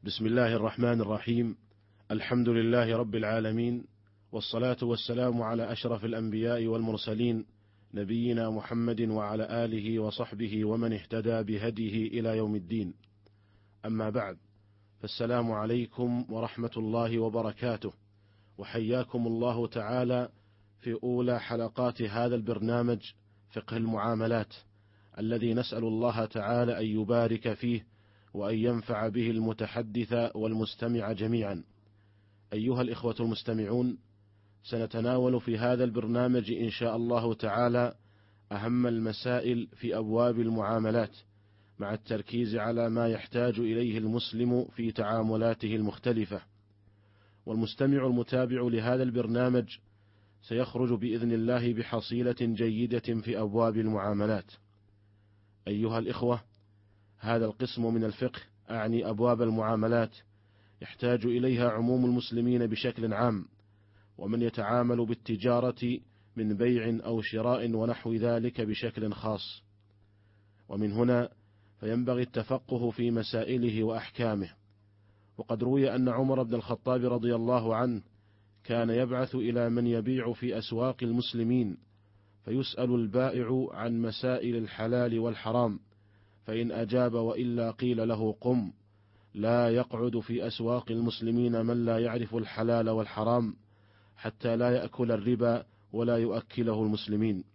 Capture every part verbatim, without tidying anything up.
بسم الله الرحمن الرحيم. الحمد لله رب العالمين، والصلاة والسلام على أشرف الأنبياء والمرسلين، نبينا محمد وعلى آله وصحبه ومن اهتدى بهديه إلى يوم الدين. أما بعد، فالسلام عليكم ورحمة الله وبركاته، وحياكم الله تعالى في أولى حلقات هذا البرنامج فقه المعاملات، الذي نسأل الله تعالى أن يبارك فيه وأن ينفع به المتحدث والمستمع جميعا. أيها الإخوة المستمعون، سنتناول في هذا البرنامج إن شاء الله تعالى أهم المسائل في أبواب المعاملات، مع التركيز على ما يحتاج إليه المسلم في تعاملاته المختلفة. والمستمع المتابع لهذا البرنامج سيخرج بإذن الله بحصيلة جيدة في أبواب المعاملات. أيها الإخوة، هذا القسم من الفقه، أعني أبواب المعاملات، يحتاج إليها عموم المسلمين بشكل عام، ومن يتعامل بالتجارة من بيع أو شراء ونحو ذلك بشكل خاص. ومن هنا فينبغي التفقه في مسائله وأحكامه. وقد روي أن عمر بن الخطاب رضي الله عنه كان يبعث إلى من يبيع في أسواق المسلمين، فيسأل البائع عن مسائل الحلال والحرام، فإن أجاب وإلا قيل له قم، لا يقعد في أسواق المسلمين من لا يعرف الحلال والحرام، حتى لا يأكل الربا ولا يؤكله المسلمين.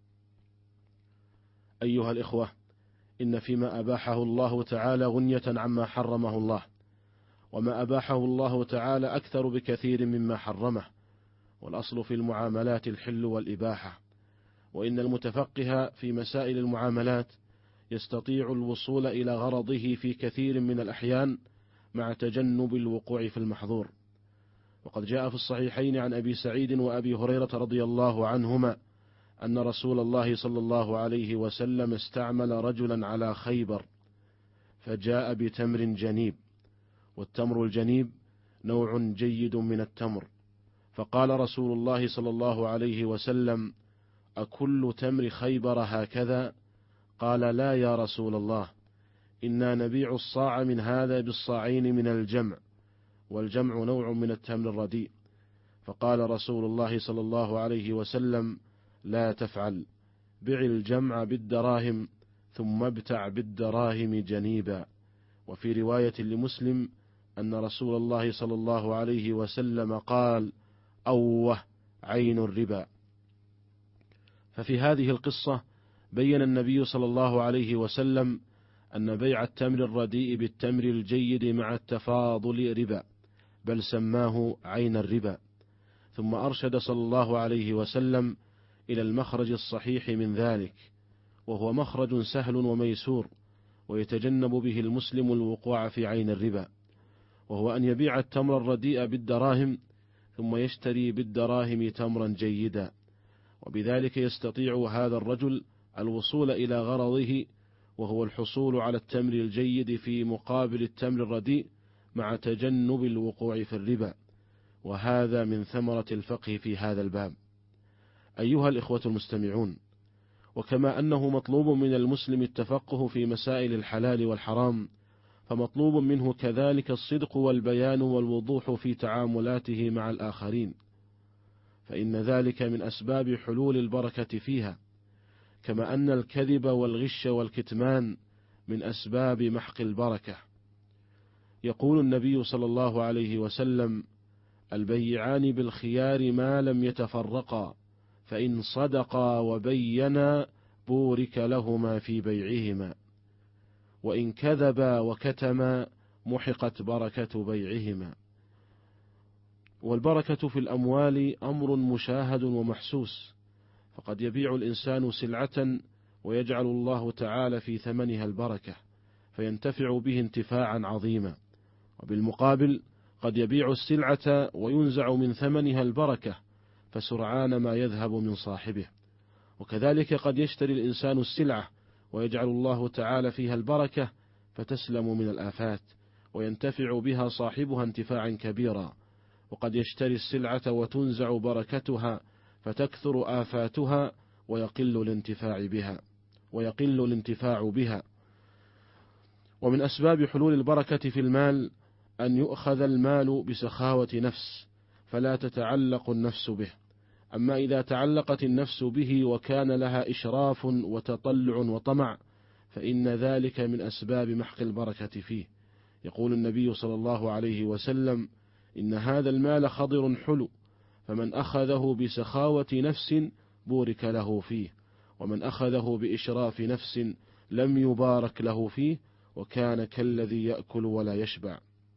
أيها الإخوة، إن فيما أباحه الله تعالى غنية عما حرمه الله، وما أباحه الله تعالى أكثر بكثير مما حرمه، والأصل في المعاملات الحل والإباحة. وإن المتفقه في مسائل المعاملات يستطيع الوصول إلى غرضه في كثير من الأحيان مع تجنب الوقوع في المحظور. وقد جاء في الصحيحين عن أبي سعيد وأبي هريرة رضي الله عنهما أن رسول الله صلى الله عليه وسلم استعمل رجلا على خيبر، فجاء بتمر جنيب، والتمر الجنيب نوع جيد من التمر، فقال رسول الله صلى الله عليه وسلم: أكل تمر خيبر هكذا؟ قال: لا يا رسول الله، إنا نبيع الصاع من هذا بالصاعين من الجمع، والجمع نوع من التمر الرديء. فقال رسول الله صلى الله عليه وسلم: لا تفعل، بع الجمع بالدراهم ثم ابتع بالدراهم جنيبا. وفي رواية لمسلم أن رسول الله صلى الله عليه وسلم قال: أوه عين الربا. ففي هذه القصة بين النبي صلى الله عليه وسلم أن بيع التمر الرديء بالتمر الجيد مع التفاضل ربا، بل سماه عين الربا. ثم أرشد صلى الله عليه وسلم إلى المخرج الصحيح من ذلك، وهو مخرج سهل وميسور، ويتجنب به المسلم الوقوع في عين الربا، وهو أن يبيع التمر الرديء بالدراهم ثم يشتري بالدراهم تمرا جيدا، وبذلك يستطيع هذا الرجل الوصول إلى غرضه، وهو الحصول على التمر الجيد في مقابل التمر الرديء مع تجنب الوقوع في الربا. وهذا من ثمرة الفقه في هذا الباب. أيها الإخوة المستمعون، وكما أنه مطلوب من المسلم التفقه في مسائل الحلال والحرام، فمطلوب منه كذلك الصدق والبيان والوضوح في تعاملاته مع الآخرين، فإن ذلك من أسباب حلول البركة فيها، كما أن الكذب والغش والكتمان من أسباب محق البركة. يقول النبي صلى الله عليه وسلم: البيعان بالخيار ما لم يتفرقا، فإن صدقا وبينا بورك لهما في بيعهما، وإن كذبا وكتما محقت بركة بيعهما. والبركة في الأموال أمر مشاهد ومحسوس، فقد يبيع الإنسان سلعة ويجعل الله تعالى في ثمنها البركة، فينتفع به انتفاعا عظيما، وبالمقابل قد يبيع السلعة وينزع من ثمنها البركة، فسرعان ما يذهب من صاحبه. وكذلك قد يشتري الإنسان السلعة ويجعل الله تعالى فيها البركة، فتسلم من الآفات وينتفع بها صاحبها انتفاعا كبيرا. وقد يشتري السلعة وتنزع بركتها فتكثر آفاتها ويقل الانتفاع بها ويقل الانتفاع بها. ومن أسباب حلول البركة في المال أن يؤخذ المال بسخاوة نفس فلا تتعلق النفس به. أما إذا تعلقت النفس به وكان لها إشراف وتطلع وطمع فإن ذلك من أسباب محق البركة فيه. يقول النبي صلى الله عليه وسلم: إن هذا المال خضر حلو، فمن أخذه بسخاوة نفس بورك له فيه، ومن أخذه بإشراف نفس لم يبارك له فيه، وكان كالذي يأكل ولا يشبع.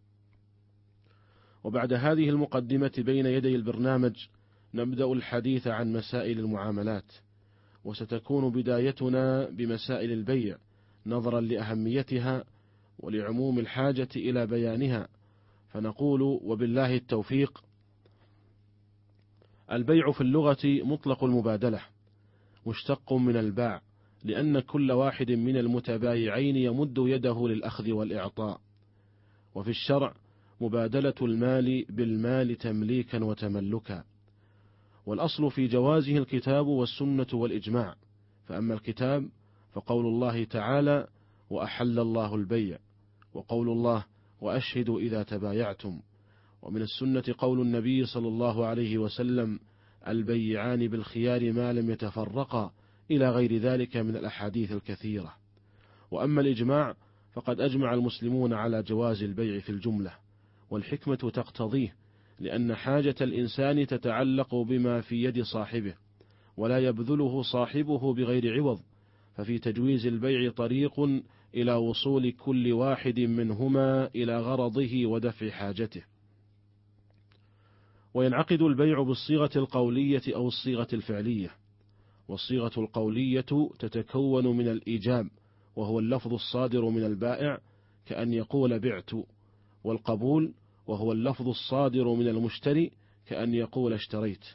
وبعد هذه المقدمة بين يدي البرنامج نبدأ الحديث عن مسائل المعاملات، وستكون بدايتنا بمسائل البيع نظرا لأهميتها ولعموم الحاجة إلى بيانها، فنقول: وبالله التوفيق. البيع في اللغة مطلق المبادلة، مشتق من الباع، لأن كل واحد من المتبايعين يمد يده للأخذ والإعطاء. وفي الشرع مبادلة المال بالمال تمليكا وتملكا، والأصل في جوازه الكتاب والسنة والإجماع. فأما الكتاب فقول الله تعالى: وأحل الله البيع، وقول الله: وأشهدوا إذا تبايعتم. ومن السنة قول النبي صلى الله عليه وسلم: البيعان بالخيار ما لم يتفرقا، إلى غير ذلك من الأحاديث الكثيرة. وأما الإجماع فقد أجمع المسلمون على جواز البيع في الجملة، والحكمة تقتضيه، لأن حاجة الإنسان تتعلق بما في يد صاحبه، ولا يبذله صاحبه بغير عوض، ففي تجويز البيع طريق إلى وصول كل واحد منهما إلى غرضه ودفع حاجته. وينعقد البيع بالصيغة القولية أو الصيغة الفعلية. والصيغة القولية تتكون من الإيجاب، وهو اللفظ الصادر من البائع كأن يقول بعت، والقبول وهو اللفظ الصادر من المشتري كأن يقول اشتريت.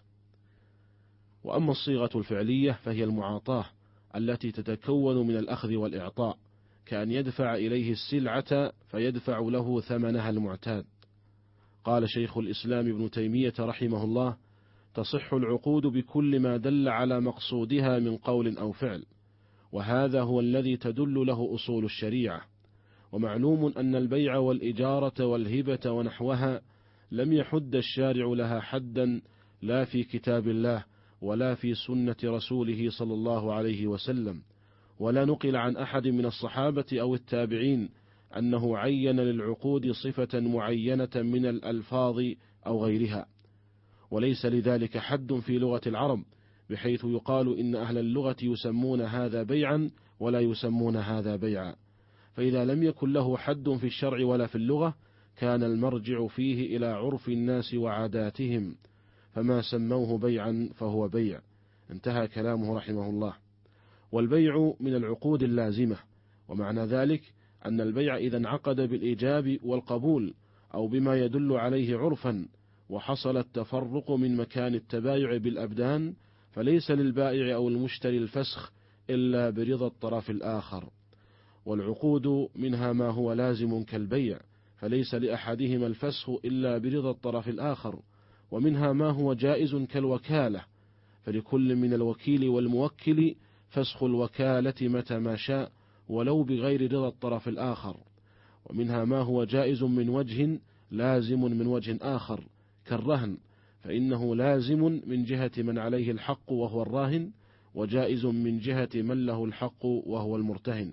وأما الصيغة الفعلية فهي المعاطاة التي تتكون من الأخذ والإعطاء، كأن يدفع إليه السلعة فيدفع له ثمنها المعتاد. قال شيخ الإسلام ابن تيمية رحمه الله: تصح العقود بكل ما دل على مقصودها من قول أو فعل، وهذا هو الذي تدل له أصول الشريعة. ومعلوم أن البيع والإجارة والهبة ونحوها لم يحد الشارع لها حدا، لا في كتاب الله ولا في سنة رسوله صلى الله عليه وسلم، ولا نقل عن أحد من الصحابة أو التابعين أنه عين للعقود صفة معينة من الألفاظ أو غيرها. وليس لذلك حد في لغة العرب، بحيث يقال إن أهل اللغة يسمون هذا بيعا ولا يسمون هذا بيعا. فإذا لم يكن له حد في الشرع ولا في اللغة كان المرجع فيه إلى عرف الناس وعاداتهم، فما سموه بيعا فهو بيع. انتهى كلامه رحمه الله. والبيع من العقود اللازمة، ومعنى ذلك أن البيع إذا انعقد بالإيجاب والقبول أو بما يدل عليه عرفا، وحصل التفرق من مكان التبايع بالأبدان، فليس للبائع أو المشتري الفسخ إلا برضا الطرف الآخر. والعقود منها ما هو لازم كالبيع، فليس لأحدهما الفسخ إلا برضا الطرف الآخر، ومنها ما هو جائز كالوكالة، فلكل من الوكيل والموكل فسخ الوكالة متى ما شاء ولو بغير رضا الطرف الآخر. ومنها ما هو جائز من وجه لازم من وجه آخر كالرهن، فإنه لازم من جهة من عليه الحق وهو الراهن، وجائز من جهة من له الحق وهو المرتهن.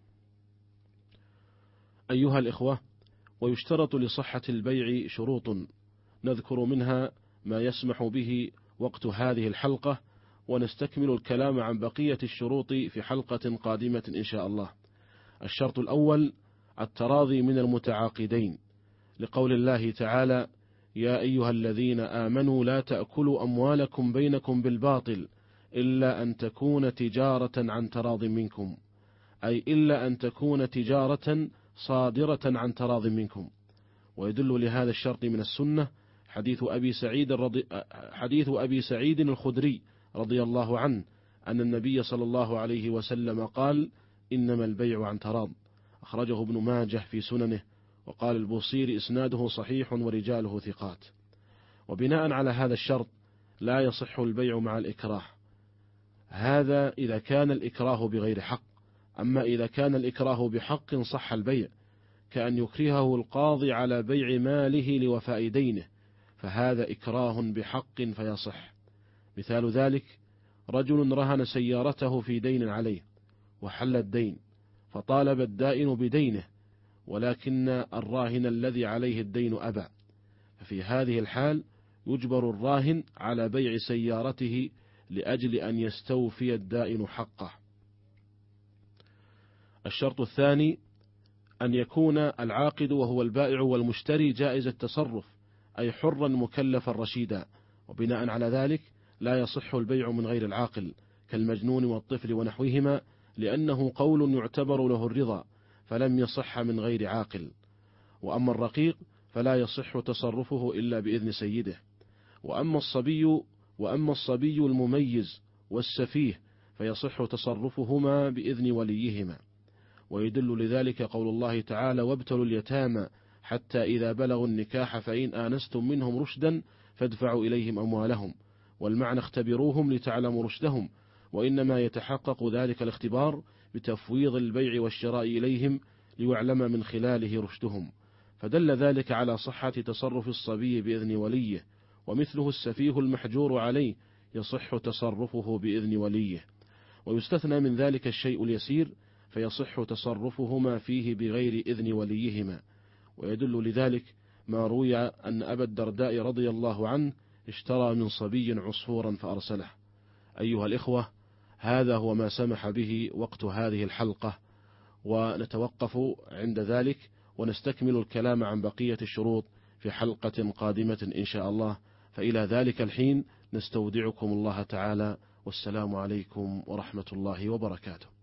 أيها الإخوة، ويشترط لصحة البيع شروط نذكر منها ما يسمح به وقت هذه الحلقة، ونستكمل الكلام عن بقية الشروط في حلقة قادمة إن شاء الله. الشرط الأول التراضي من المتعاقدين، لقول الله تعالى: يا أيها الذين آمنوا لا تأكلوا أموالكم بينكم بالباطل إلا أن تكون تجارة عن تراض منكم، أي إلا أن تكون تجارة صادرة عن تراض منكم. ويدل لهذا الشرط من السنة حديث أبي سعيد, الرضي... حديث أبي سعيد الخدري رضي الله عنه أن النبي صلى الله عليه وسلم قال: إنما البيع عن تراض، أخرجه ابن ماجه في سننه، وقال البوصيري إسناده صحيح ورجاله ثقات. وبناء على هذا الشرط لا يصح البيع مع الإكراه، هذا إذا كان الإكراه بغير حق. أما إذا كان الإكراه بحق صح البيع، كأن يكرهه القاضي على بيع ماله لوفاء دينه، فهذا إكراه بحق فيصح. مثال ذلك: رجل رهن سيارته في دين عليه وحل الدين، فطالب الدائن بدينه، ولكن الراهن الذي عليه الدين أبى، ففي هذه الحال يجبر الراهن على بيع سيارته لأجل أن يستوفي الدائن حقه. الشرط الثاني أن يكون العاقد وهو البائع والمشتري جائز التصرف، أي حرا مكلفا رشيدا، وبناء على ذلك لا يصح البيع من غير العاقل كالمجنون والطفل ونحوهما، لأنه قول يعتبر له الرضا، فلم يصح من غير عاقل. وأما الرقيق فلا يصح تصرفه إلا بإذن سيده. وأما الصبي وأما الصبي المميز والسفيه فيصح تصرفهما بإذن وليهما. ويدل لذلك قول الله تعالى: وابتلوا اليتامى حتى إذا بلغوا النكاح فإن آنستم منهم رشدا فادفعوا إليهم أموالهم، والمعنى اختبروهم لتعلموا رشدهم، وإنما يتحقق ذلك الاختبار بتفويض البيع والشراء إليهم ليعلم من خلاله رشدهم، فدل ذلك على صحة تصرف الصبي بإذن وليه. ومثله السفيه المحجور عليه يصح تصرفه بإذن وليه. ويستثنى من ذلك الشيء اليسير فيصح تصرفهما فيه بغير إذن وليهما. ويدل لذلك ما روي أن أبا الدرداء رضي الله عنه اشترى من صبي عصفورا فأرسله. أيها الإخوة، هذا هو ما سمح به وقت هذه الحلقة، ونتوقف عند ذلك ونستكمل الكلام عن بقية الشروط في حلقة قادمة إن شاء الله. فإلى ذلك الحين نستودعكم الله تعالى، والسلام عليكم ورحمة الله وبركاته.